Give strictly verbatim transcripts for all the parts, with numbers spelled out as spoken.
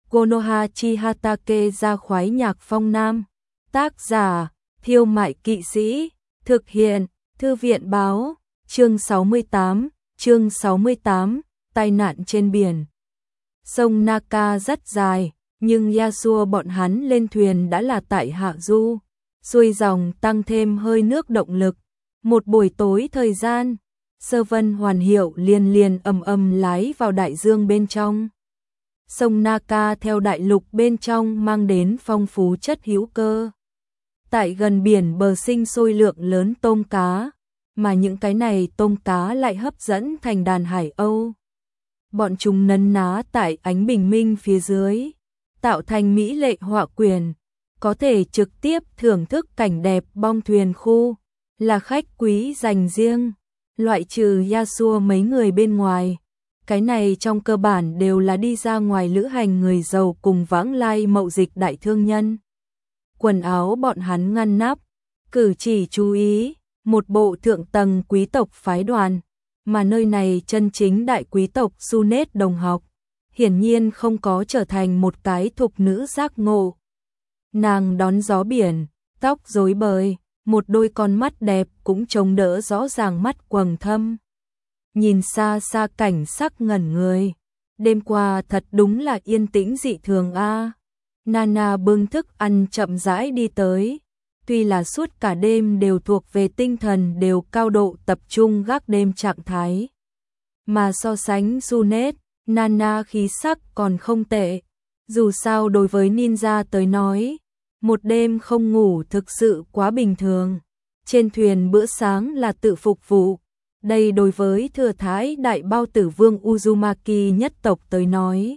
Konoha Chihatake ra khoái nhạc phong nam. Tác giả, Thiêu Mại Kỵ Sĩ. Thực hiện, Thư viện báo. Chương sáu mươi tám, chương sáu mươi tám, tai nạn trên biển. Sông Naka rất dài, nhưng Yasuo bọn hắn lên thuyền đã là tại hạ du. Xuôi dòng tăng thêm hơi nước động lực. Một buổi tối thời gian, Sơ Vân Hoàn Hiệu liền liền ầm ầm lái vào đại dương bên trong. Sông Naka theo đại lục bên trong mang đến phong phú chất hữu cơ. Tại gần biển bờ sinh sôi lượng lớn tôm cá, mà những cái này tôm cá lại hấp dẫn thành đàn hải âu. Bọn chúng nấn ná tại ánh bình minh phía dưới, tạo thành mỹ lệ họa quyển, có thể trực tiếp thưởng thức cảnh đẹp bong thuyền khu, là khách quý dành riêng, loại trừ Yasuo mấy người bên ngoài. Cái này trong cơ bản đều là đi ra ngoài lữ hành người giàu cùng vãng lai mậu dịch đại thương nhân. Quần áo bọn hắn ngăn nắp, cử chỉ chú ý, một bộ thượng tầng quý tộc phái đoàn, mà nơi này chân chính đại quý tộc Sunet đồng học, hiển nhiên không có trở thành một cái thục nữ giác ngộ. Nàng đón gió biển, tóc rối bời, một đôi con mắt đẹp cũng chống đỡ rõ ràng mắt quầng thâm. Nhìn xa xa cảnh sắc ngẩn người, đêm qua thật đúng là yên tĩnh dị thường a. Nana bưng thức ăn chậm rãi đi tới, tuy là suốt cả đêm đều thuộc về tinh thần đều cao độ tập trung gác đêm trạng thái. Mà so sánh Sunet, Nana khí sắc còn không tệ, dù sao đối với ninja tới nói, một đêm không ngủ thực sự quá bình thường. Trên thuyền bữa sáng là tự phục vụ, đây đối với thừa thái đại bao tử vương Uzumaki nhất tộc tới nói,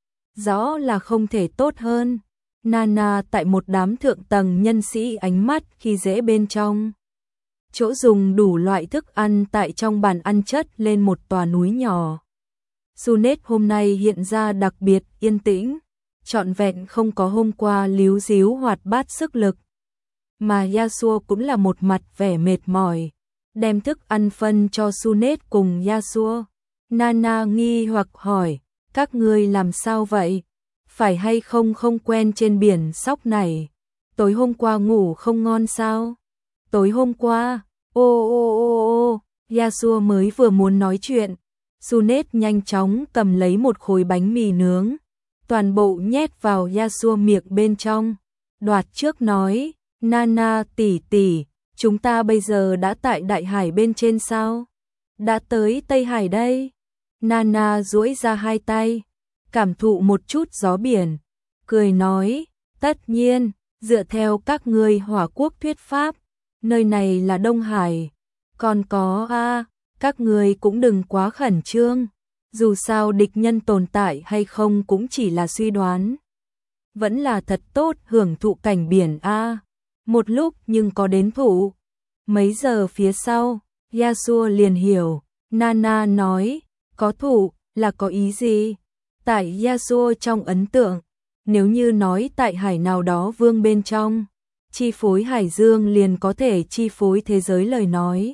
rõ là không thể tốt hơn. Nana tại một đám thượng tầng nhân sĩ ánh mắt khi dễ bên trong. Chỗ dùng đủ loại thức ăn tại trong bàn ăn chất lên một tòa núi nhỏ. Sunet hôm nay hiện ra đặc biệt yên tĩnh, trọn vẹn không có hôm qua líu díu hoạt bát sức lực. Mà Yasuo cũng là một mặt vẻ mệt mỏi, đem thức ăn phân cho Sunet cùng Yasuo. Nana nghi hoặc hỏi, các ngươi làm sao vậy? Phải hay không không quen trên biển sóc này? Tối hôm qua ngủ không ngon sao? Tối hôm qua, ô ô ô ô, Yasuo mới vừa muốn nói chuyện, Sunet nhanh chóng cầm lấy một khối bánh mì nướng, toàn bộ nhét vào Yasuo miệng bên trong, đoạt trước nói, Nana tỷ tỷ, chúng ta bây giờ đã tại đại hải bên trên sao? Đã tới Tây Hải đây. Nana duỗi ra hai tay, cảm thụ một chút gió biển, cười nói, tất nhiên, dựa theo các ngươi Hỏa Quốc thuyết pháp, nơi này là Đông Hải. Còn có a, các ngươi cũng đừng quá khẩn trương, dù sao địch nhân tồn tại hay không cũng chỉ là suy đoán. Vẫn là thật tốt hưởng thụ cảnh biển a. Một lúc nhưng có đến thụ. Mấy giờ phía sau, Yasuo liền hiểu, Nana nói, có thụ là có ý gì? Tại Yasuo trong ấn tượng, nếu như nói tại hải nào đó vương bên trong, chi phối hải dương liền có thể chi phối thế giới lời nói.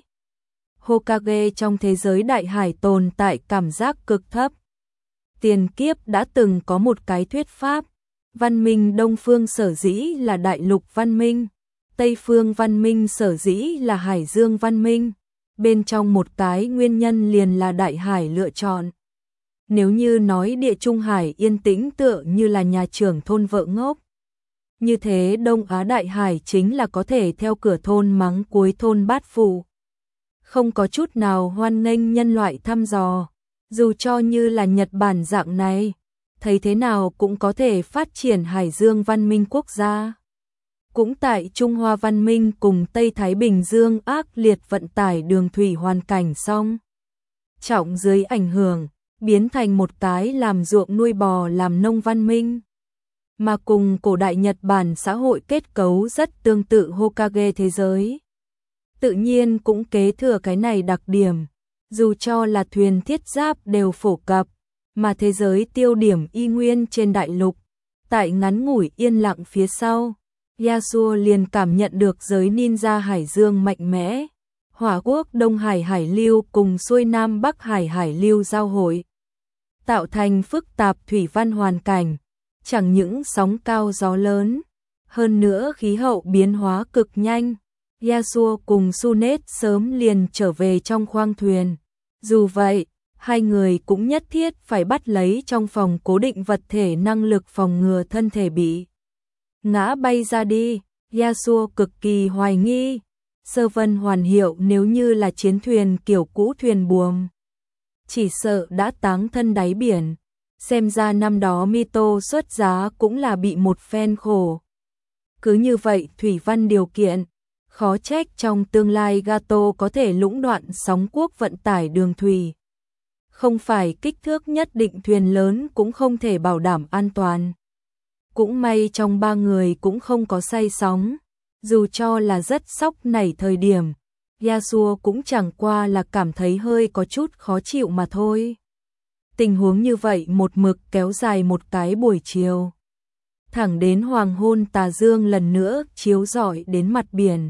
Hokage trong thế giới đại hải tồn tại cảm giác cực thấp. Tiền kiếp đã từng có một cái thuyết pháp, văn minh Đông phương sở dĩ là đại lục văn minh, Tây phương văn minh sở dĩ là hải dương văn minh, bên trong một cái nguyên nhân liền là đại hải lựa chọn. Nếu như nói địa Trung Hải yên tĩnh tựa như là nhà trưởng thôn vợ ngốc, như thế Đông Á đại hải chính là có thể theo cửa thôn mắng cuối thôn bát phụ. Không có chút nào hoan nghênh nhân loại thăm dò, dù cho như là Nhật Bản dạng này, thấy thế nào cũng có thể phát triển hải dương văn minh quốc gia. Cũng tại Trung Hoa văn minh cùng Tây Thái Bình Dương ác liệt vận tải đường thủy hoàn cảnh xong, trọng dưới ảnh hưởng, biến thành một cái làm ruộng nuôi bò làm nông văn minh. Mà cùng cổ đại Nhật Bản xã hội kết cấu rất tương tự Hokage thế giới. Tự nhiên cũng kế thừa cái này đặc điểm, dù cho là thuyền thiết giáp đều phổ cập, mà thế giới tiêu điểm y nguyên trên đại lục. Tại ngắn ngủi yên lặng phía sau, Yasuo liền cảm nhận được giới ninja hải dương mạnh mẽ. Hỏa Quốc Đông Hải hải lưu cùng xuôi Nam Bắc Hải hải lưu giao hội, tạo thành phức tạp thủy văn hoàn cảnh. chẳng những sóng cao gió lớn, hơn nữa khí hậu biến hóa cực nhanh. Yasuo cùng Sunet sớm liền trở về trong khoang thuyền. Dù vậy, hai người cũng nhất thiết phải bắt lấy trong phòng cố định vật thể năng lực phòng ngừa thân thể bị ngã bay ra đi. Yasuo cực kỳ hoài nghi, Sơ Vân Hoàn Hiệu nếu như là chiến thuyền kiểu cũ thuyền buồm, chỉ sợ đã táng thân đáy biển. Xem ra năm đó Mito xuất giá cũng là bị một phen khổ. Cứ như vậy thủy văn điều kiện, khó trách trong tương lai Gato có thể lũng đoạn sóng quốc vận tải đường thủy. Không phải kích thước nhất định thuyền lớn cũng không thể bảo đảm an toàn. Cũng may trong ba người cũng không có say sóng, dù cho là rất sốc nảy thời điểm, Yasuo cũng chẳng qua là cảm thấy hơi có chút khó chịu mà thôi. Tình huống như vậy một mực kéo dài một cái buổi chiều. Thẳng đến hoàng hôn tà dương lần nữa chiếu rọi đến mặt biển,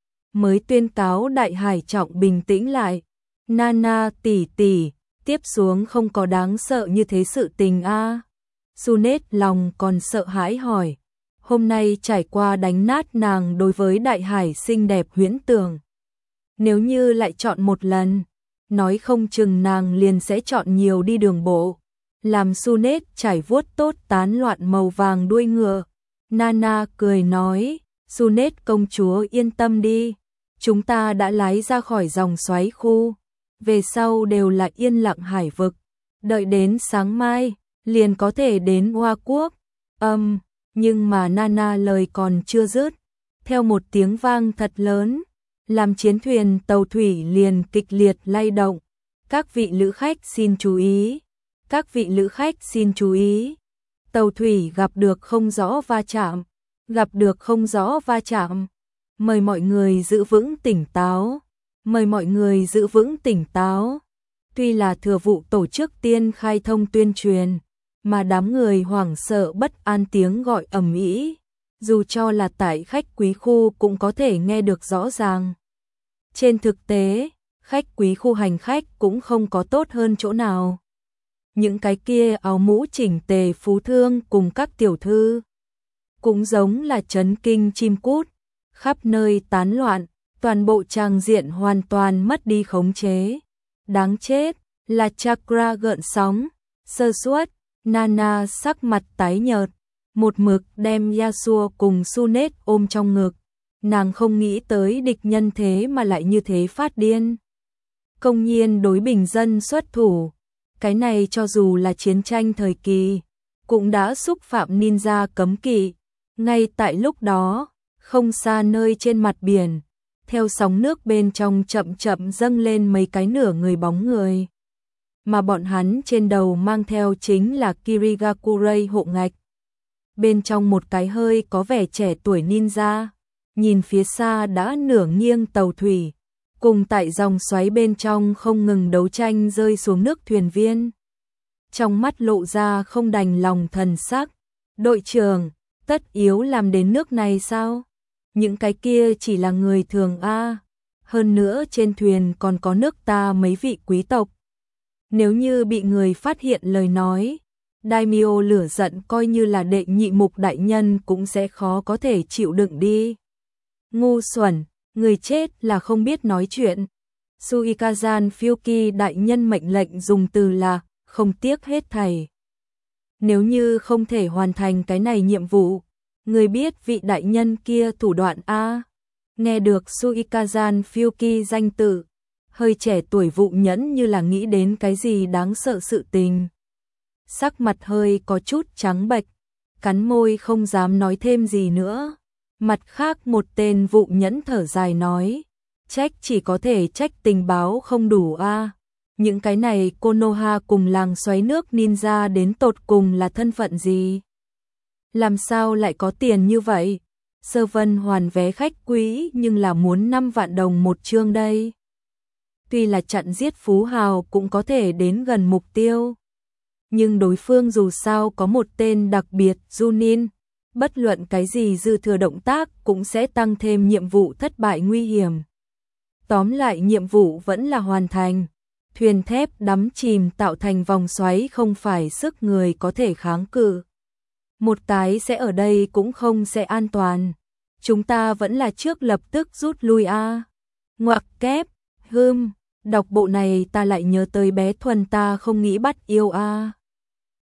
mới tuyên cáo đại hải trọng bình tĩnh lại. Nana tỷ tỷ, tiếp xuống không có đáng sợ như thế sự tình a. À. Sunet lòng còn sợ hãi hỏi, hôm nay trải qua đánh nát nàng đối với đại hải xinh đẹp huyễn tưởng. Nếu như lại chọn một lần, nói không chừng nàng liền sẽ chọn nhiều đi đường bộ. Làm Sunet trải vuốt tốt tán loạn màu vàng đuôi ngựa. Nana cười nói, Sunet công chúa yên tâm đi, chúng ta đã lái ra khỏi dòng xoáy khu, về sau đều là yên lặng hải vực, đợi đến sáng mai, liền có thể đến Hoa Quốc. Âm, um, nhưng mà Nana lời còn chưa dứt, theo một tiếng vang thật lớn, làm chiến thuyền tàu thủy liền kịch liệt lay động. Các vị lữ khách xin chú ý, các vị lữ khách xin chú ý, tàu thủy gặp được không rõ va chạm, gặp được không rõ va chạm, mời mọi người giữ vững tỉnh táo, mời mọi người giữ vững tỉnh táo. Tuy là thừa vụ tổ chức tiên khai thông tuyên truyền, mà đám người hoảng sợ bất an tiếng gọi ầm ĩ, dù cho là tại khách quý khu cũng có thể nghe được rõ ràng. Trên thực tế, khách quý khu hành khách cũng không có tốt hơn chỗ nào. Những cái kia áo mũ chỉnh tề phú thương cùng các tiểu thư, cũng giống là chấn kinh chim cút, khắp nơi tán loạn, toàn bộ trang diện hoàn toàn mất đi khống chế. Đáng chết, là chakra gợn sóng, sơ suất. Nana sắc mặt tái nhợt, một mực đem Yasuo cùng Sunet ôm trong ngực. Nàng không nghĩ tới địch nhân thế mà lại như thế phát điên. Công nhiên đối bình dân xuất thủ, cái này cho dù là chiến tranh thời kỳ, cũng đã xúc phạm ninja cấm kỵ. Ngay tại lúc đó, không xa nơi trên mặt biển, theo sóng nước bên trong chậm chậm dâng lên mấy cái nửa người bóng người. Mà bọn hắn trên đầu mang theo chính là Kirigakurai hộ ngạch. Bên trong một cái hơi có vẻ trẻ tuổi ninja, nhìn phía xa đã nửa nghiêng tàu thủy, cùng tại dòng xoáy bên trong không ngừng đấu tranh rơi xuống nước thuyền viên. Trong mắt lộ ra không đành lòng thần sắc, đội trưởng, tất yếu làm đến nước này sao? Những cái kia chỉ là người thường a, hơn nữa trên thuyền còn có nước ta mấy vị quý tộc. Nếu như bị người phát hiện lời nói, Daimyo lửa giận coi như là đệ nhị mục đại nhân cũng sẽ khó có thể chịu đựng đi. Ngu xuẩn, người chết là không biết nói chuyện. Suikazan Fyuki đại nhân mệnh lệnh dùng từ là không tiếc hết thảy. Nếu như không thể hoàn thành cái này nhiệm vụ, người biết vị đại nhân kia thủ đoạn a. Nghe được Suikazan Fyuki danh tự, hơi trẻ tuổi vụ nhẫn như là nghĩ đến cái gì đáng sợ sự tình. Sắc mặt hơi có chút trắng bệch, cắn môi không dám nói thêm gì nữa. Mặt khác một tên vụ nhẫn thở dài nói, trách chỉ có thể trách tình báo không đủ a. À. Những cái này Konoha cùng làng xoáy nước ninja đến tột cùng là thân phận gì? Làm sao lại có tiền như vậy? Sơ Vân Hoàn vé khách quý nhưng là muốn năm vạn đồng một chương đây. Tuy là chặn giết phú hào cũng có thể đến gần mục tiêu. Nhưng đối phương dù sao có một tên đặc biệt Junin, bất luận cái gì dư thừa động tác cũng sẽ tăng thêm nhiệm vụ thất bại nguy hiểm. Tóm lại nhiệm vụ vẫn là hoàn thành. Thuyền thép đắm chìm tạo thành vòng xoáy không phải sức người có thể kháng cự. một tái sẽ ở đây cũng không sẽ an toàn. Chúng ta vẫn là trước lập tức rút lui a. Ngoặc kép, hưm, đọc bộ này ta lại nhớ tới bé Thuần ta không nghĩ bắt yêu a.